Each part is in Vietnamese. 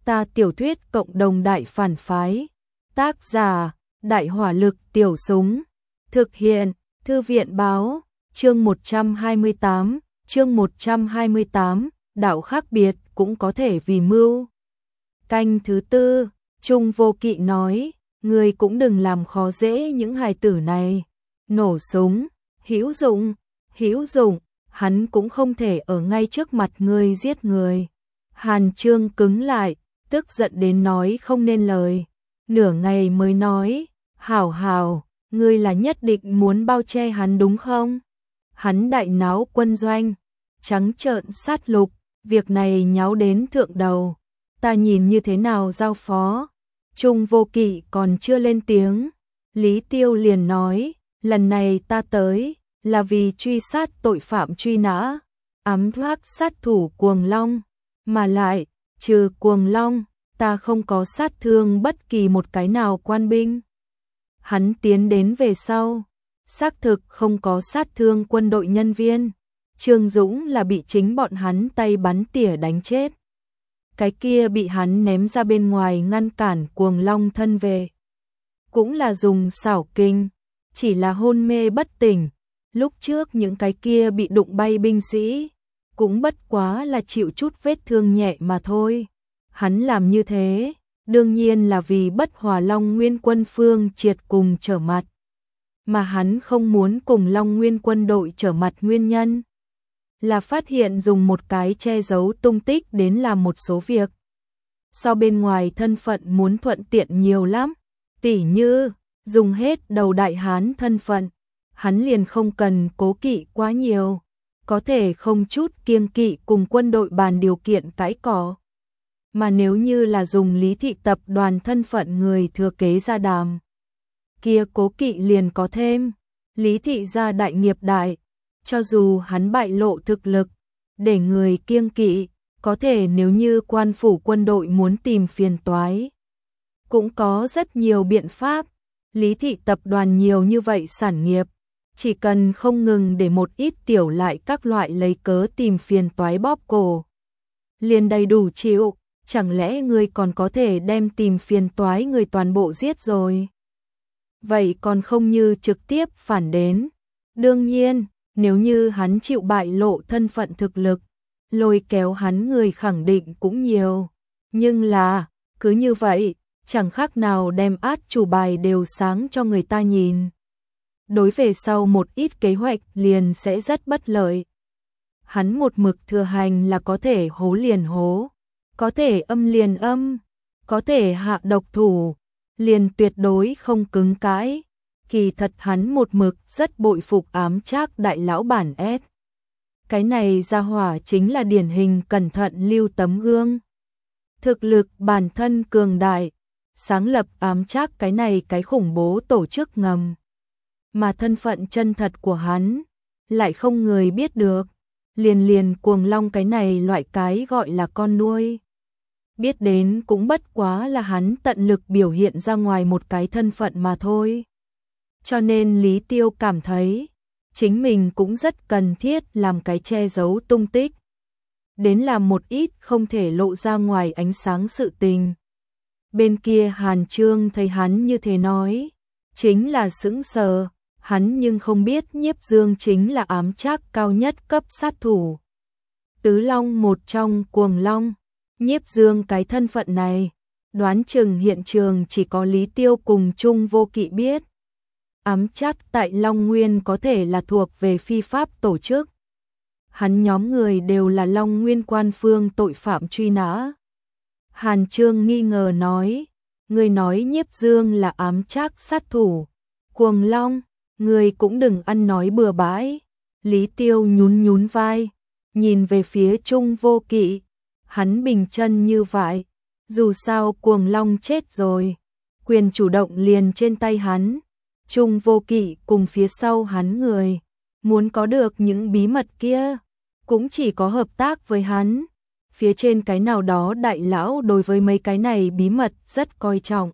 Ta tiểu thuyết cộng đồng đại phản phái. Tác giả: Đại hỏa lực tiểu súng. Thực hiện: Thư viện báo. Chương 128, đạo khác biệt cũng có thể vì mưu. Canh thứ tư, Trung Vô Kỵ nói, ngươi cũng đừng làm khó dễ những hài tử này. Nổ súng, hữu dụng, hắn cũng không thể ở ngay trước mặt ngươi giết người. Hàn Chương cứng lại, tức giận đến nói không nên lời. Nửa ngày mới nói, hảo, ngươi là nhất định muốn bao che hắn đúng không? Hắn đại náo quân doanh, trắng trợn sát lục, việc này nháo đến thượng đầu. Ta nhìn như thế nào giao phó? Trung Vô Kỵ còn chưa lên tiếng, Lý Tiêu liền nói, lần này ta tới là vì truy sát tội phạm truy nã, ám thoát sát thủ Cuồng Long, mà lại, trừ Cuồng Long, ta không có sát thương bất kỳ một cái nào quan binh. Hắn tiến đến về sau, xác thực không có sát thương quân đội nhân viên. Trương Dũng là bị chính bọn hắn tay bắn tỉa đánh chết. Cái kia bị hắn ném ra bên ngoài ngăn cản Cuồng Long thân về. Cũng là dùng xảo kinh, chỉ là hôn mê bất tỉnh. Lúc trước những cái kia bị đụng bay binh sĩ, cũng bất quá là chịu chút vết thương nhẹ mà thôi. Hắn làm như thế, đương nhiên là vì Bất Hòa Long Nguyên quân Phương Triệt cùng trở mặt. Mà hắn không muốn cùng Long Nguyên quân đội trở mặt nguyên nhân là phát hiện dùng một cái che giấu tung tích đến làm một số việc. Sau bên ngoài thân phận muốn thuận tiện nhiều lắm, tỉ như dùng hết đầu đại hán thân phận, hắn liền không cần cố kỵ quá nhiều, có thể không chút kiêng kỵ cùng quân đội bàn điều kiện cãi cỏ. Mà nếu như là dùng Lý thị tập đoàn thân phận người thừa kế gia đàm, kia cố kỵ liền có thêm. Lý thị gia đại nghiệp đại, cho dù hắn bại lộ thực lực, để người kiêng kỵ, có thể nếu như quan phủ quân đội muốn tìm phiền toái, cũng có rất nhiều biện pháp. Lý thị tập đoàn nhiều như vậy sản nghiệp, chỉ cần không ngừng để một ít tiểu lại các loại lấy cớ tìm phiền toái bóp cổ, liền đầy đủ chịu. Chẳng lẽ ngươi còn có thể đem tìm phiền toái người toàn bộ giết rồi? Vậy còn không như trực tiếp phản đến. Đương nhiên, nếu như hắn chịu bại lộ thân phận thực lực, lôi kéo hắn người khẳng định cũng nhiều. Nhưng là, cứ như vậy, chẳng khác nào đem át chủ bài đều sáng cho người ta nhìn. Đối về sau một ít kế hoạch liền sẽ rất bất lợi. Hắn một mực thừa hành là có thể hố liền hố, có thể âm liền âm, có thể hạ độc thủ, liền tuyệt đối không cứng cãi. Kỳ thật hắn một mực rất bội phục Ám Trác đại lão bản S. Cái này ra hỏa chính là điển hình cẩn thận lưu tấm gương. Thực lực bản thân cường đại, sáng lập Ám Trác cái này cái khủng bố tổ chức ngầm. Mà thân phận chân thật của hắn lại không người biết được. Liền Cuồng Long cái này loại cái gọi là con nuôi, biết đến cũng bất quá là hắn tận lực biểu hiện ra ngoài một cái thân phận mà thôi. Cho nên Lý Tiêu cảm thấy chính mình cũng rất cần thiết làm cái che giấu tung tích, đến làm một ít không thể lộ ra ngoài ánh sáng sự tình. Bên kia Hàn Chương thấy hắn như thế nói, chính là sững sờ. Hắn nhưng không biết Nhiếp Dương chính là Ám Trác cao nhất cấp sát thủ. Tứ Long một trong Cuồng Long. Nhiếp Dương cái thân phận này, đoán chừng hiện trường chỉ có Lý Tiêu cùng Trung Vô Kỵ biết. Ám Trác tại Long Nguyên có thể là thuộc về phi pháp tổ chức. Hắn nhóm người đều là Long Nguyên quan phương tội phạm truy nã. Hàn Chương nghi ngờ nói, người nói Nhiếp Dương là Ám Trác sát thủ. Cuồng Long, người cũng đừng ăn nói bừa bãi. Lý Tiêu nhún vai, nhìn về phía Trung Vô Kỵ. Hắn bình chân như vậy, dù sao Cuồng Long chết rồi, quyền chủ động liền trên tay hắn. Trung Vô Kỵ cùng phía sau hắn người, muốn có được những bí mật kia, cũng chỉ có hợp tác với hắn. Phía trên cái nào đó đại lão đối với mấy cái này bí mật rất coi trọng.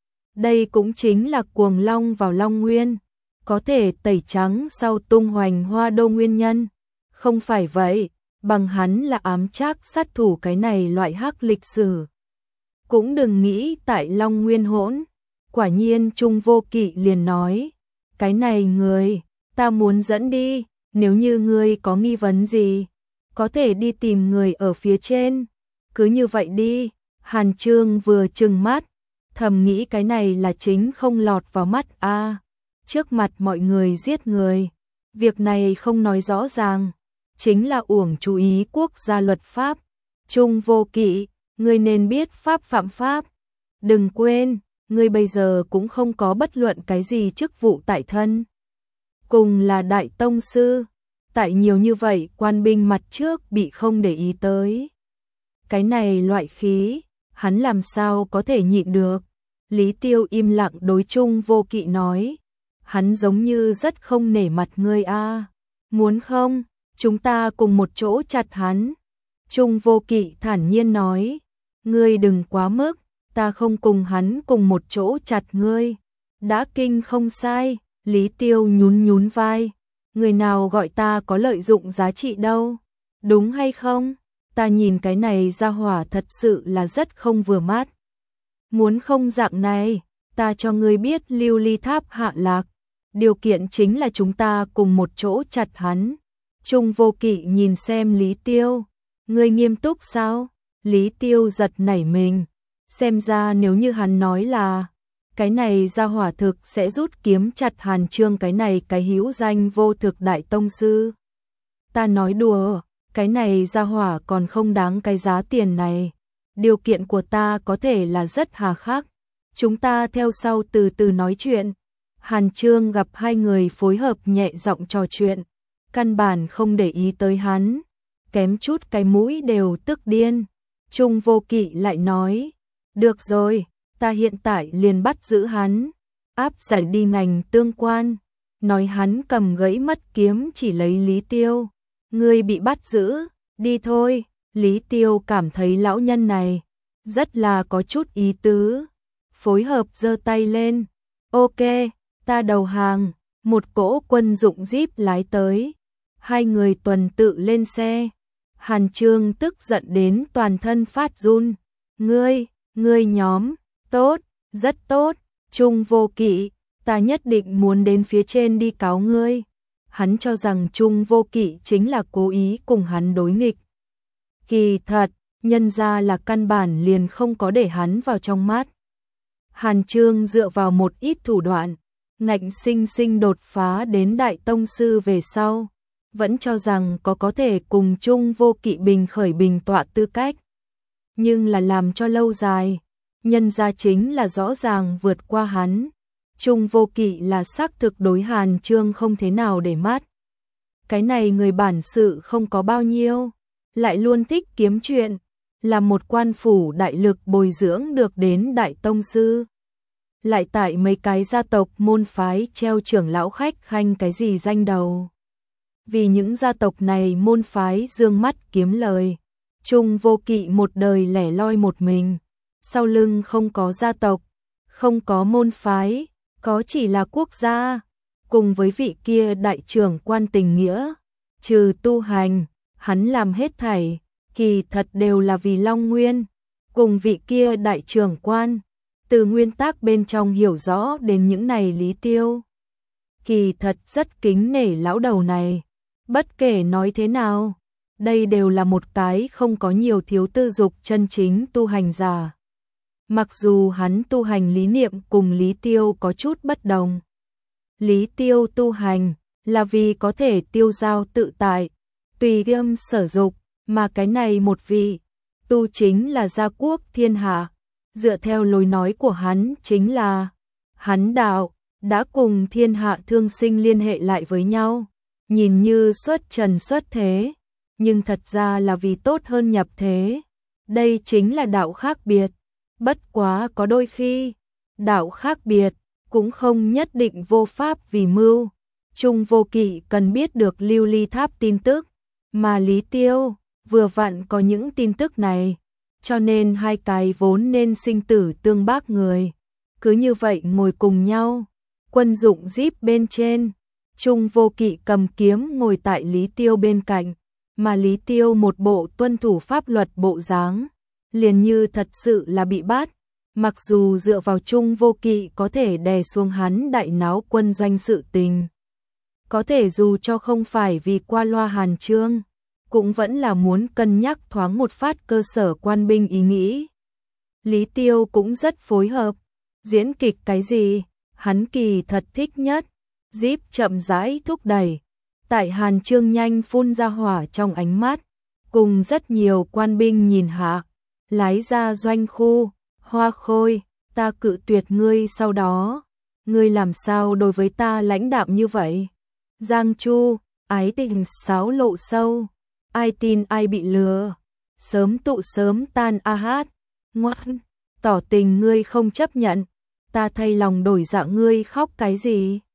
Đây cũng chính là Cuồng Long vào Long Nguyên, có thể tẩy trắng sau tung hoành Hoa Đô nguyên nhân. Không phải vậy, bằng hắn là Ám Trác sát thủ cái này loại hắc lịch sử, cũng đừng nghĩ tại Long Nguyên hỗn. Quả nhiên Trung Vô Kỵ liền nói, cái này người, ta muốn dẫn đi, nếu như ngươi có nghi vấn gì, có thể đi tìm người ở phía trên, cứ như vậy đi. Hàn Chương vừa trừng mắt, thầm nghĩ cái này là chính không lọt vào mắt a, trước mặt mọi người giết người, việc này không nói rõ ràng, chính là uổng chú ý quốc gia luật pháp. Trung Vô Kỵ, ngươi nên biết pháp phạm pháp, đừng quên, ngươi bây giờ cũng không có bất luận cái gì chức vụ tại thân. Cùng là đại tông sư, tại nhiều như vậy quan binh mặt trước bị không để ý tới. Cái này loại khí, hắn làm sao có thể nhịn được. Lý Tiêu im lặng đối Trung Vô Kỵ nói, hắn giống như rất không nể mặt ngươi a. Muốn không, chúng ta cùng một chỗ chặt hắn. Trung Vô Kỵ thản nhiên nói, ngươi đừng quá mức, ta không cùng hắn cùng một chỗ chặt ngươi. Đã kinh không sai. Lý Tiêu nhún nhún vai, người nào gọi ta có lợi dụng giá trị đâu, đúng hay không? Ta nhìn cái này ra hỏa thật sự là rất không vừa mắt. Muốn không dạng này, ta cho ngươi biết Lưu Ly Tháp hạ lạc, điều kiện chính là chúng ta cùng một chỗ chặt hắn. Trung Vô Kỵ nhìn xem Lý Tiêu, ngươi nghiêm túc sao? Lý Tiêu giật nảy mình, xem ra nếu như hắn nói là cái này ra hỏa thực sẽ rút kiếm chặt Hàn Chương cái này cái hữu danh vô thực đại tông sư. Ta nói đùa, cái này ra hỏa còn không đáng cái giá tiền này. Điều kiện của ta có thể là rất hà khắc. Chúng ta theo sau từ từ nói chuyện. Hàn Chương gặp hai người phối hợp nhẹ giọng trò chuyện, căn bản không để ý tới hắn, kém chút cái mũi đều tức điên. Trung Vô Kỵ lại nói, được rồi, ta hiện tại liền bắt giữ hắn, áp giải đi ngành tương quan. Nói hắn cầm gãy mất kiếm chỉ lấy Lý Tiêu. Ngươi bị bắt giữ, đi thôi. Lý Tiêu cảm thấy lão nhân này rất là có chút ý tứ, phối hợp giơ tay lên. Ok, ta đầu hàng. Một cỗ quân dụng jeep lái tới, hai người tuần tự lên xe. Hàn Chương tức giận đến toàn thân phát run. Ngươi nhóm, tốt, rất tốt. Trung Vô Kỵ, ta nhất định muốn đến phía trên đi cáo ngươi. Hắn cho rằng Trung Vô Kỵ chính là cố ý cùng hắn đối nghịch. Kỳ thật, nhân ra là căn bản liền không có để hắn vào trong mắt. Hàn Chương dựa vào một ít thủ đoạn, ngạnh sinh sinh đột phá đến đại tông sư về sau, vẫn cho rằng có thể cùng Trung Vô Kỵ bình khởi bình tọa tư cách. Nhưng là làm cho lâu dài, nhân ra chính là rõ ràng vượt qua hắn. Trung Vô Kỵ là xác thực đối Hàn Chương không thế nào để mắt. Cái này người bản sự không có bao nhiêu, lại luôn thích kiếm chuyện, là một quan phủ đại lực bồi dưỡng được đến đại tông sư. Lại tại mấy cái gia tộc môn phái treo trưởng lão khách khanh cái gì danh đầu. Vì những gia tộc này môn phái dương mắt kiếm lời, Trung Vô Kỵ một đời lẻ loi một mình, sau lưng không có gia tộc, không có môn phái, có chỉ là quốc gia. Cùng với vị kia đại trưởng quan tình nghĩa, trừ tu hành, hắn làm hết thảy, kỳ thật đều là vì Long Nguyên. Cùng vị kia đại trưởng quan, từ nguyên tắc bên trong hiểu rõ đến những này Lý Tiêu. Kỳ thật rất kính nể lão đầu này, bất kể nói thế nào, đây đều là một cái không có nhiều thiếu tư dục chân chính tu hành giả. Mặc dù hắn tu hành lý niệm cùng Lý Tiêu có chút bất đồng. Lý Tiêu tu hành là vì có thể tiêu dao tự tại, tùy tâm sở dục, mà cái này một vị tu chính là gia quốc thiên hạ. Dựa theo lối nói của hắn chính là hắn đạo đã cùng thiên hạ thương sinh liên hệ lại với nhau, nhìn như xuất trần xuất thế, nhưng thật ra là vì tốt hơn nhập thế. Đây chính là đạo khác biệt. Bất quá có đôi khi, đạo khác biệt cũng không nhất định vô pháp vì mưu. Trung Vô Kỵ cần biết được Lưu Ly Tháp tin tức, mà Lý Tiêu vừa vặn có những tin tức này, cho nên hai cái vốn nên sinh tử tương bác người, cứ như vậy ngồi cùng nhau. Quân dụng jeep bên trên, Trung Vô Kỵ cầm kiếm ngồi tại Lý Tiêu bên cạnh, mà Lý Tiêu một bộ tuân thủ pháp luật bộ dáng, liền như thật sự là bị bắt, mặc dù dựa vào Trung Vô Kỵ có thể đè xuống hắn đại náo quân doanh sự tình. Có thể dù cho không phải vì qua loa Hàn Chương, cũng vẫn là muốn cân nhắc thoáng một phát cơ sở quan binh ý nghĩ. Lý Tiêu cũng rất phối hợp, diễn kịch cái gì, hắn kỳ thật thích nhất, Jeep chậm rãi thúc đẩy, tại Hàn Chương nhanh phun ra hỏa trong ánh mắt, cùng rất nhiều quan binh nhìn hạ, lái ra doanh khu, Hoa Khôi, ta cự tuyệt ngươi sau đó, ngươi làm sao đối với ta lãnh đạm như vậy? Giang Chu, ái tình sáo lộ sâu, ai tin ai bị lừa, sớm tụ sớm tan a hát, ngoan, tỏ tình ngươi không chấp nhận, ta thay lòng đổi dạ ngươi khóc cái gì?